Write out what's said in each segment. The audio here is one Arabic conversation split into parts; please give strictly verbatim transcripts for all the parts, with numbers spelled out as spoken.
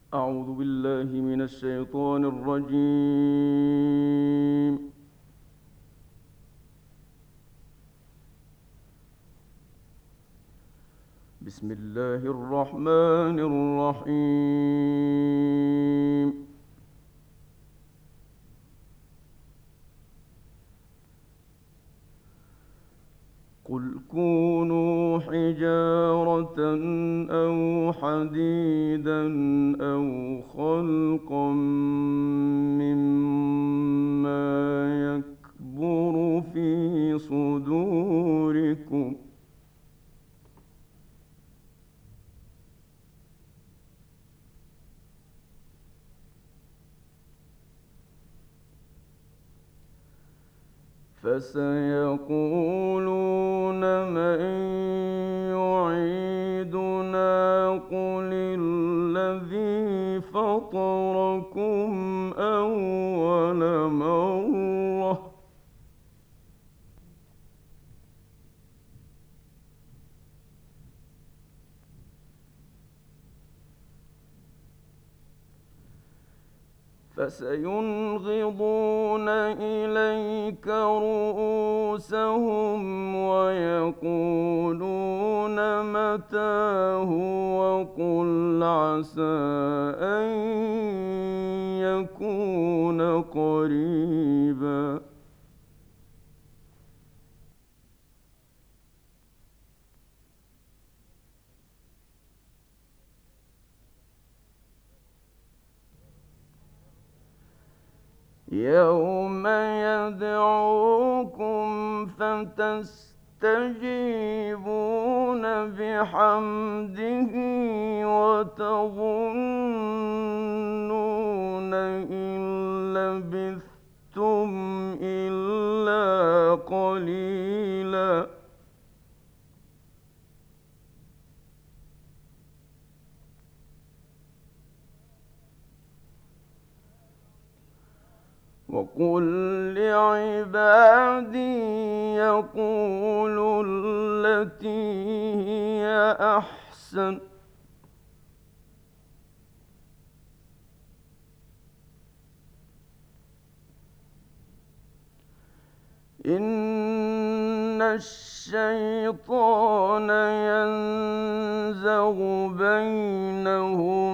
أعوذ بالله من الشيطان الرجيم. بسم الله الرحمن الرحيم. قل كونوا حجارة أو حديدا أو خلقا مما يكبر في صدوركم فسيقولون من يعيدنا قل الذي فطركم أول مرة فسينغضون إليك رؤوسهم ويقولون متى هو قل عسى أن يكون قريبا يوم يدعوكم فتستجيبون بحمده وتظنون إن لبثتم إلا قليلا وقل لعبادي يقولوا التي هي أحسن إن الشيطان ينزغ بينهم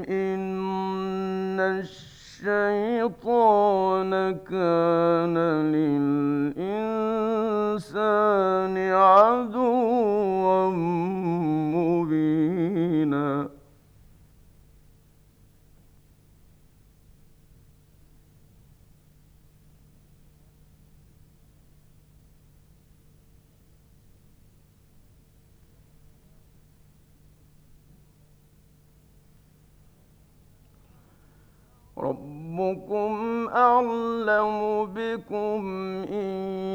إن الشيطان كان للإنسان عدوا مبينا ربكم أعلم بكم إن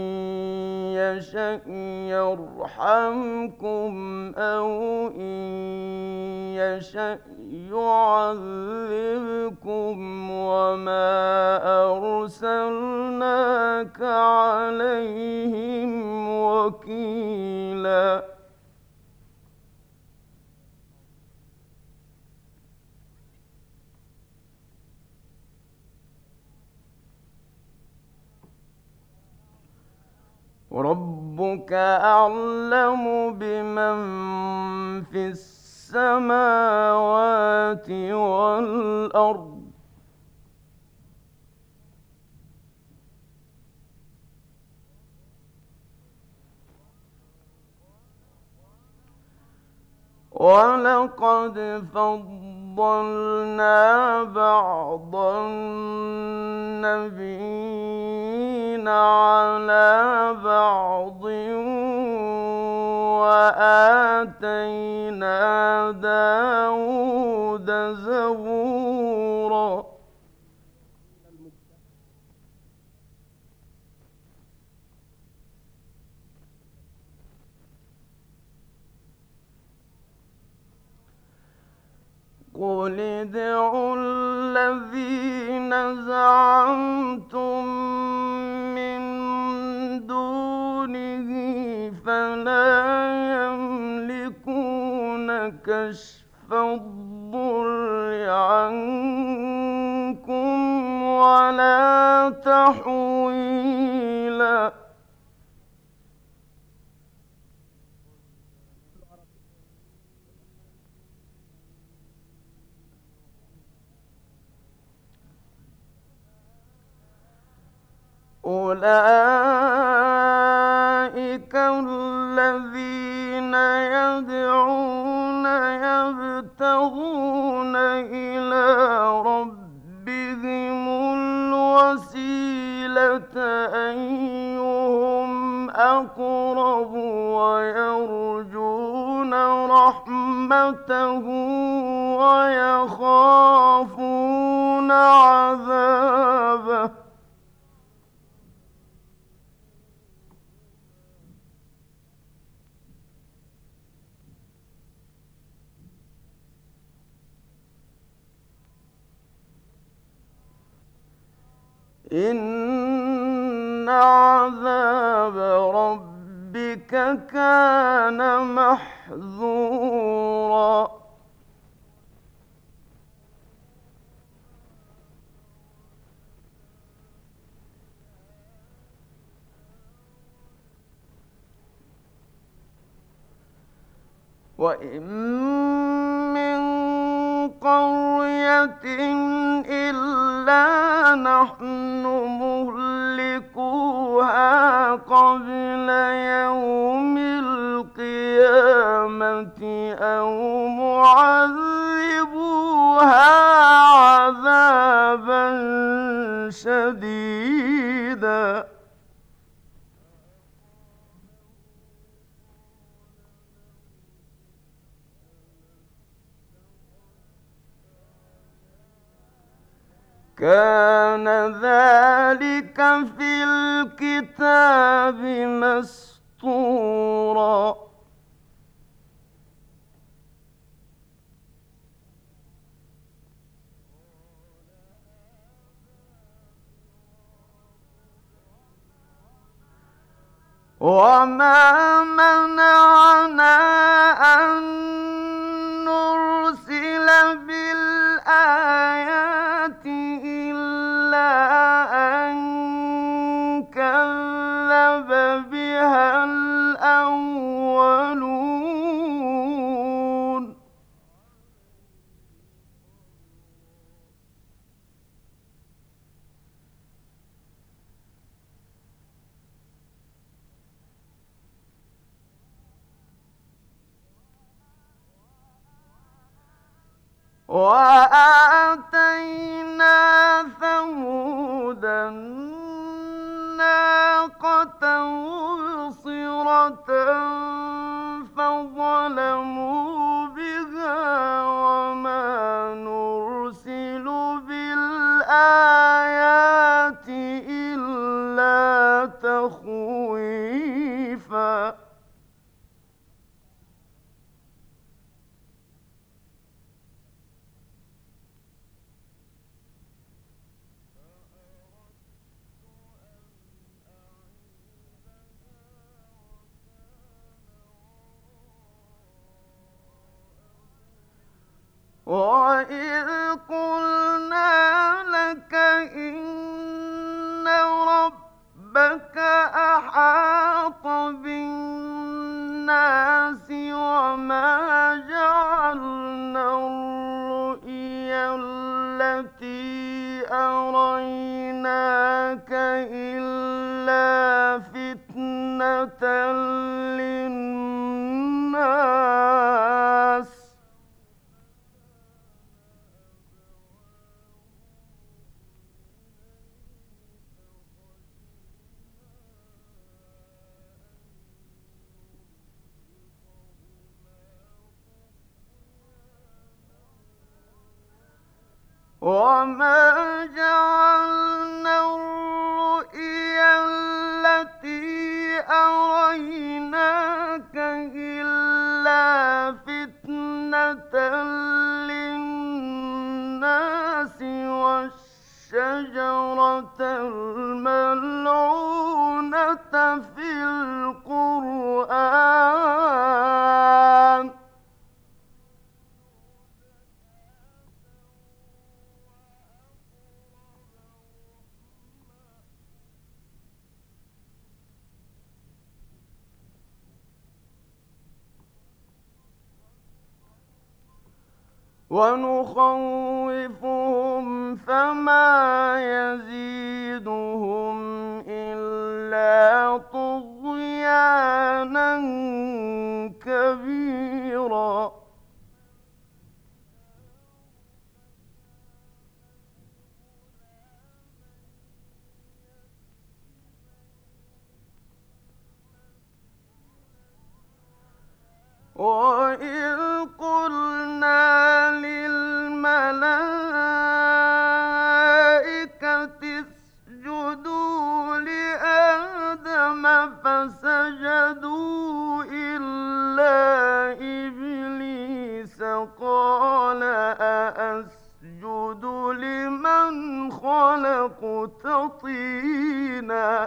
يشأ يرحمكم أو إن يشأ يعذبكم وما أرسلناك عليهم وكيلا وربك أعلم بمن في السماوات والأرض ولقد فضلنا بعض النبيين على بعض وآتينا داود زبورا قل ادعوا الذين زعمتم من دونه فلا يملكون كشف الضر عنكم ولا تحويلا. أولئك الذين يدعون يبتغون إلى ربهم الوسيلة أيهم أقرب ويرجون رحمته ويخافون عذابه. إن عذاب ربك كان محذورا. وإن من قرية إلا نحن مهلكوها قبل يوم القيامة أو معذبوها عذابا شديدا. كان ذلك في الكتاب مسطورا. وما منعنا أن نرسل بالآيات إلا أن كذب بها الأولون. وآتينا ثمود الناقة مبصرة فظلموا بها وما نرسل بالآيات إلا تخويفا. وَإِذْ قُلْنَا لَكَ إِنَّ رَبَّكَ أَحَاطَ بِالنَّاسِ وَمَا جَعَلْنَا الرُّؤْيَا الَّتِي أَرَيْنَاكَ إِلَّا فِتْنَةً لِّلنَّاسِ وَمَا جَعَلْنَا الرُّؤْيَا الَّتِي أَرَيْنَاكَ إِلَّا فِتْنَةً لِّلنَّاسِ وَالشَّجَرَةَ الْمَلْعُونَةَ فِي الْقُرْآنِ ونخوفهم فما يزيدهم إلا طغيانا كبيرا. وَإِذْ قُلْنَا لِلْمَلَائِكَةِ اسْجُدُوا لِآدَمَ فَسَجَدُوا إِلَّا إِبْلِيسَ قَالَ أَأَسْجُدُ لِمَنْ خَلَقْتَ طِينًا.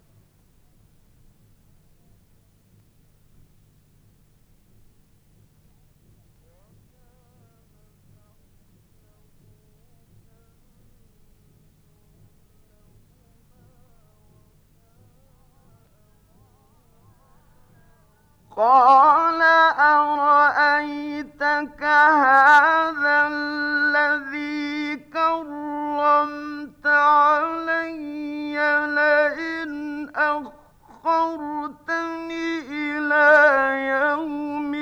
قال أرأيتك هذا الذي كرمت علي لئن أخرتني إلى يوم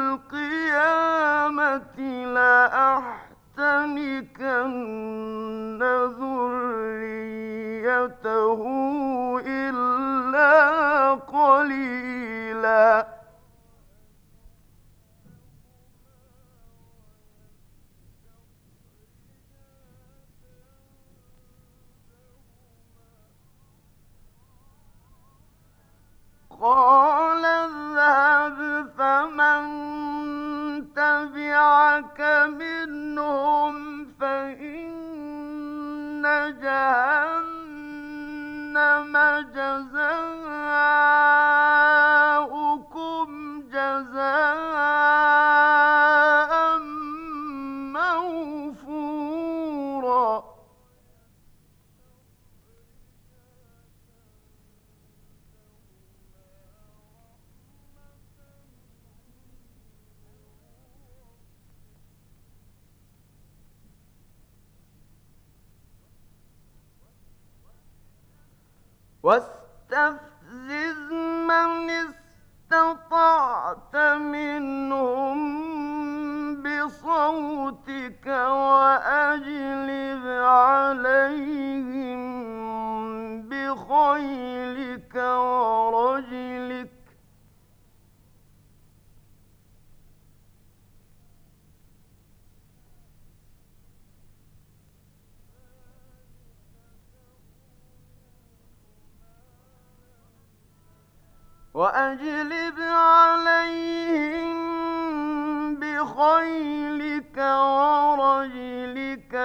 القيامة لأحتنكن ذريته إلا قليلا. قال اذهب فمن تبعك منهم فإن جهنم جزاؤكم جزاء موفورا. واستفزز من استطعت منهم بصوتك وأجلب عليهم بخيلك ورجلك وأجلب عليهم بخيلك ورجلك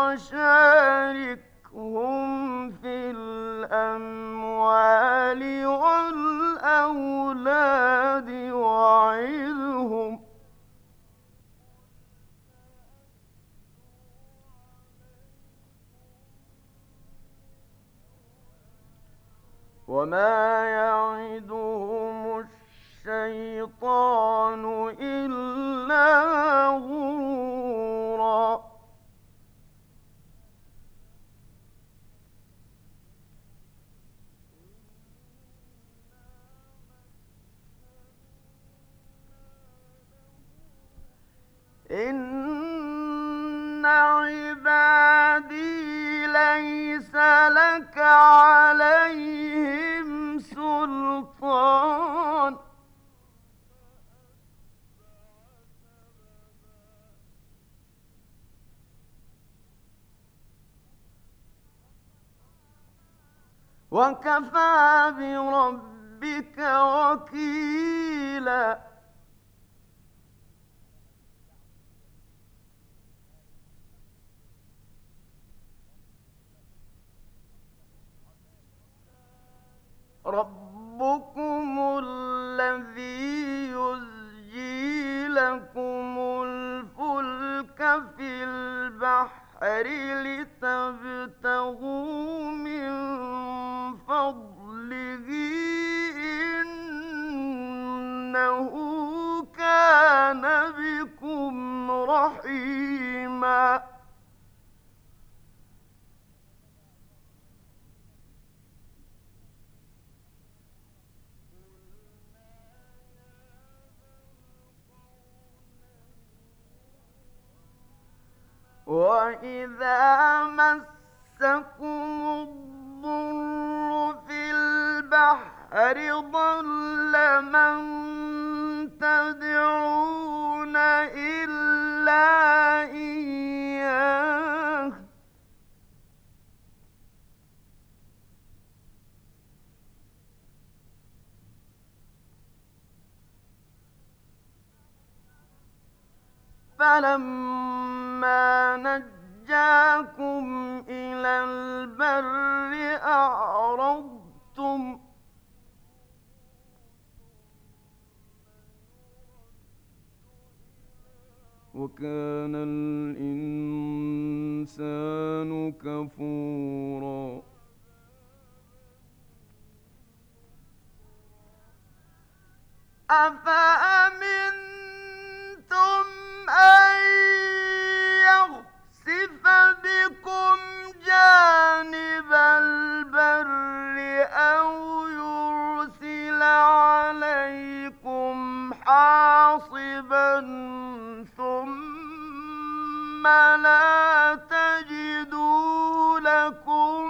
وشاركهم في الأموال والأولاد وعظهم وما يعدهم الشيطان إلا غرورا. إن عبادي ليس لك عليهم سلطان. وكفى بربك وكيلا. ربكم الذي يزجي لكم الفلك في البحر لتبتغوا من فضله إنه كان بكم رحيما. وإذا مسكم الضر في البحر ضل من تدعون إلا إياه فلما نجاكم إلى البر أعرضتم وكان الإنسان كفورا أفأمنتم أن يخسف بكم جانب البر أو يرسل عليكم حاصبا ثم لا تجدوا لكم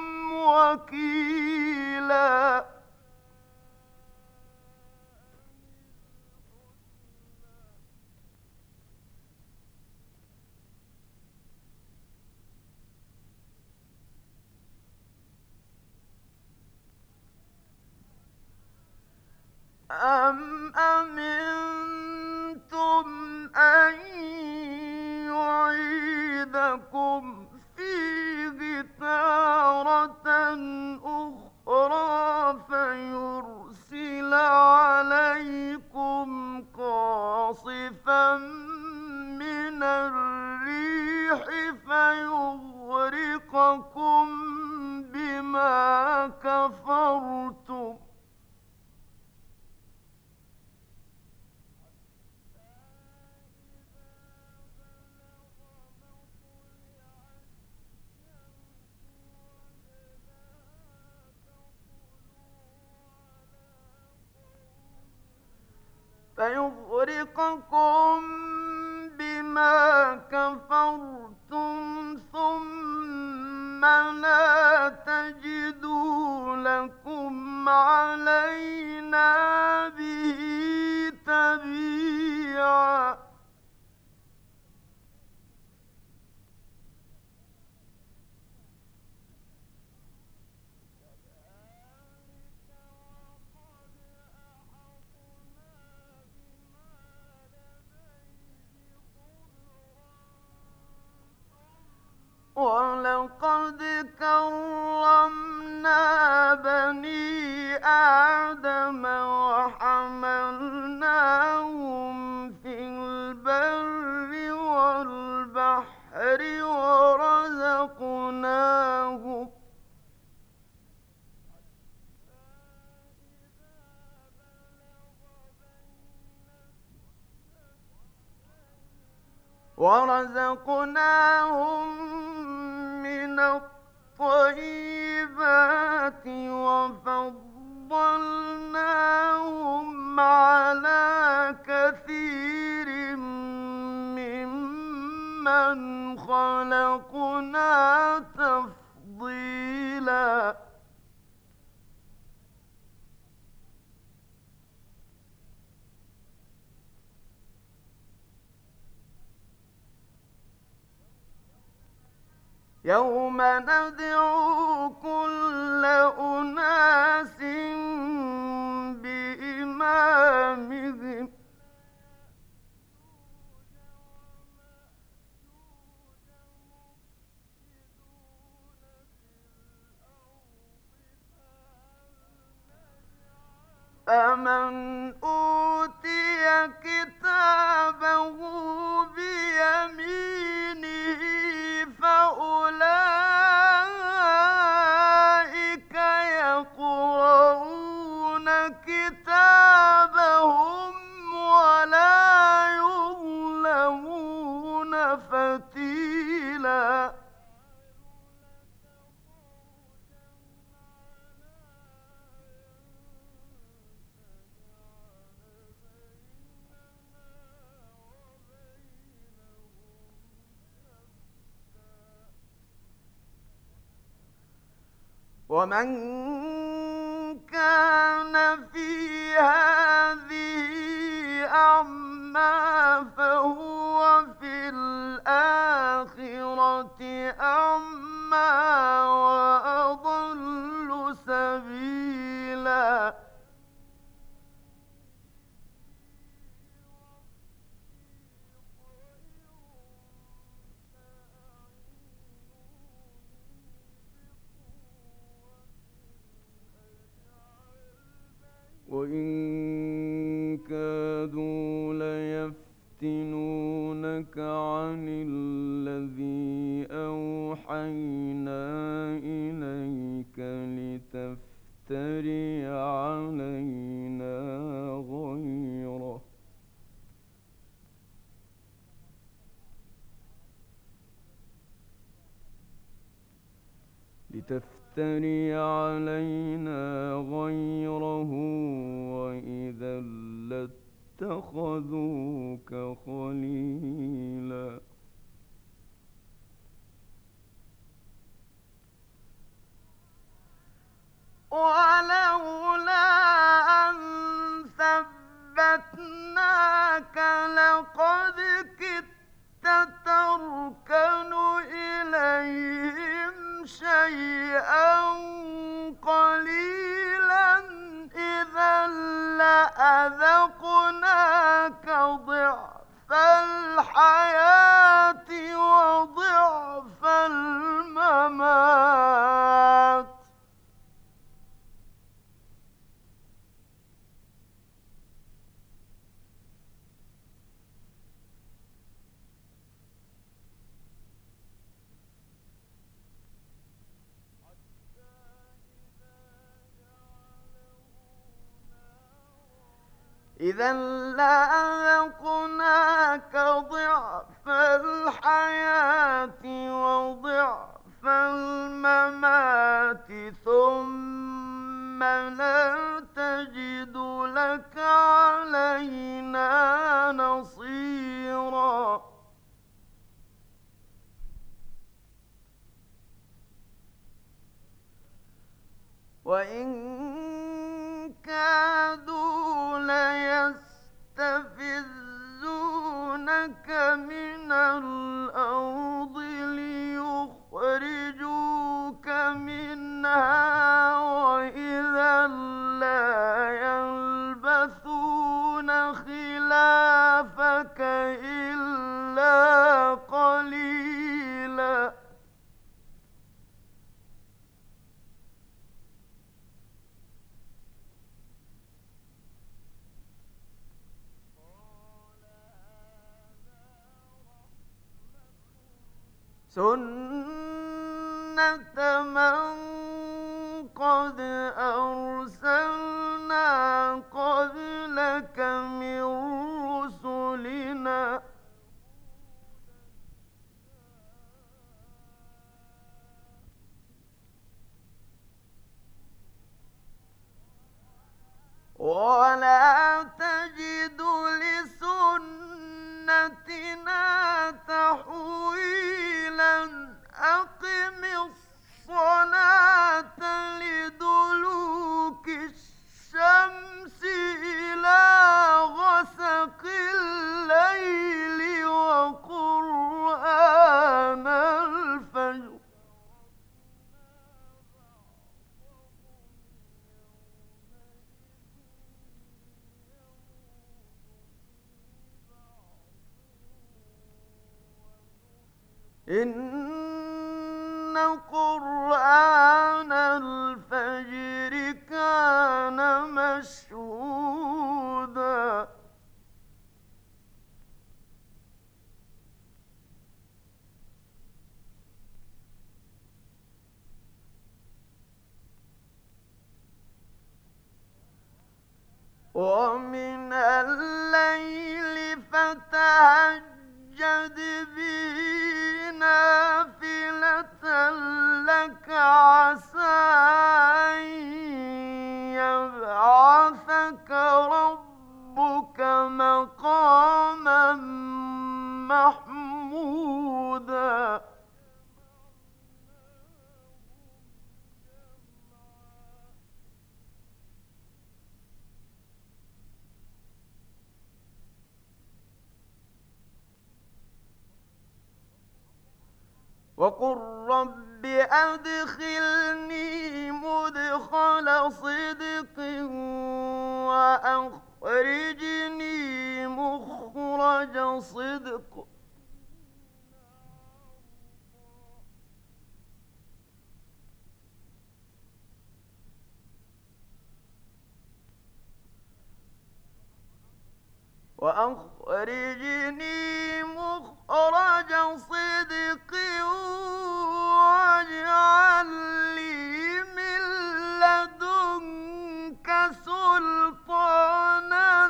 وكيلا أم أمنتم أن يعيدكم فيه تارة أخرى فيرسل عليكم قاصفا من الريح فيغرقكم بما كفرتم فيغرقكم بما كفرتم ثم لا تجدوا لكم علينا به تبيعا ولقد كرمنا بني آدم وحملناهم في البر والبحر ورزقناهم ورزقناهم من الطيبات وفضلناهم على كثير ممن خلقنا تفضيلا يوم ندعو كل أناس بإمامهم فمن أوتي كتابه بيمينه فأولئك يقرؤون كتابهم ولا يظلمون فتيلا ومن كان في هذه أعمى فهو في الآخرة أعمى وأضل سبيلا. وإن كادوا ليفتنونك عن الذي أوحينا إليك لتفتري علينا غيره لتفتري علينا غيره وإذا لاتخذوك خليلا. ولولا أن ثبتناك لقد كدت تركن إليهم شيئا قليلا إذا لأذقناك ضعف الحياة وضعف الممات. إذا لأذقناك ضعف الحياة وضعف الممات ثم لا تجد لك علينا نصيرا. وإن كادوا ليستفزونك من الأرض ليخرجوك منها وإذا لا يلبثون خلافك إلا قليلا. سنة من قد أرسلنا قبلك من رسلنا ولا تجد لسنتنا تحويلا. أقم الصلاة لدلوك الشمس إلى غسق الليل وقرآن الفجر إن قرآن الفجر كان مشهودا. ومن الليل فتهجد به نافلة لك عسى أن يبعثك ربك مقاما محمودا. وقل رب أدخلني مدخل صدق وأخرجني مخرج صدق وأخرجني مخرج صدق واجعل لي من لدنك سلطانا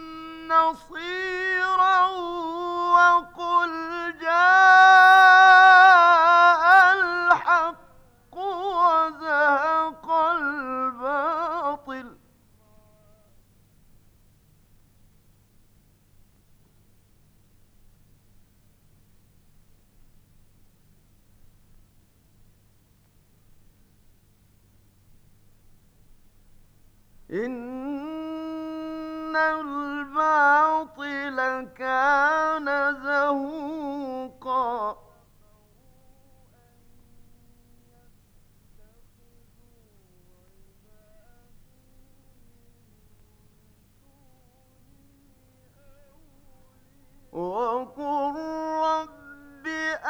نصيرا وقل جاء الحق وزهق الباطل إن الباطل كان زهوقا وقل رب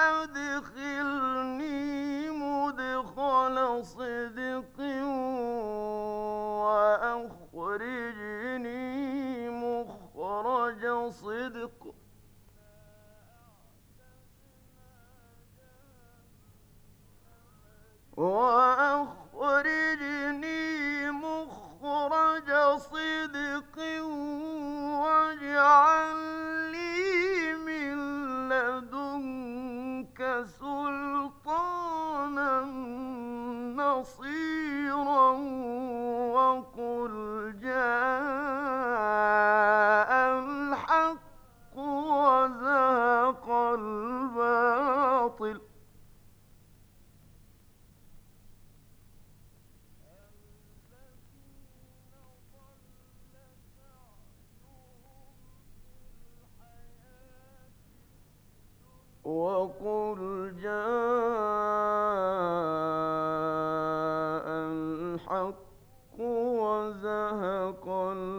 أدخلني مدخل صدق وأخرجني مخرج صدق وأخرجني مخرج صدق واجعل لي من لدنك سلطانا نصيرا وقل جاء الحق وزهق الباطل وقل جاء الحق وزهق الباطل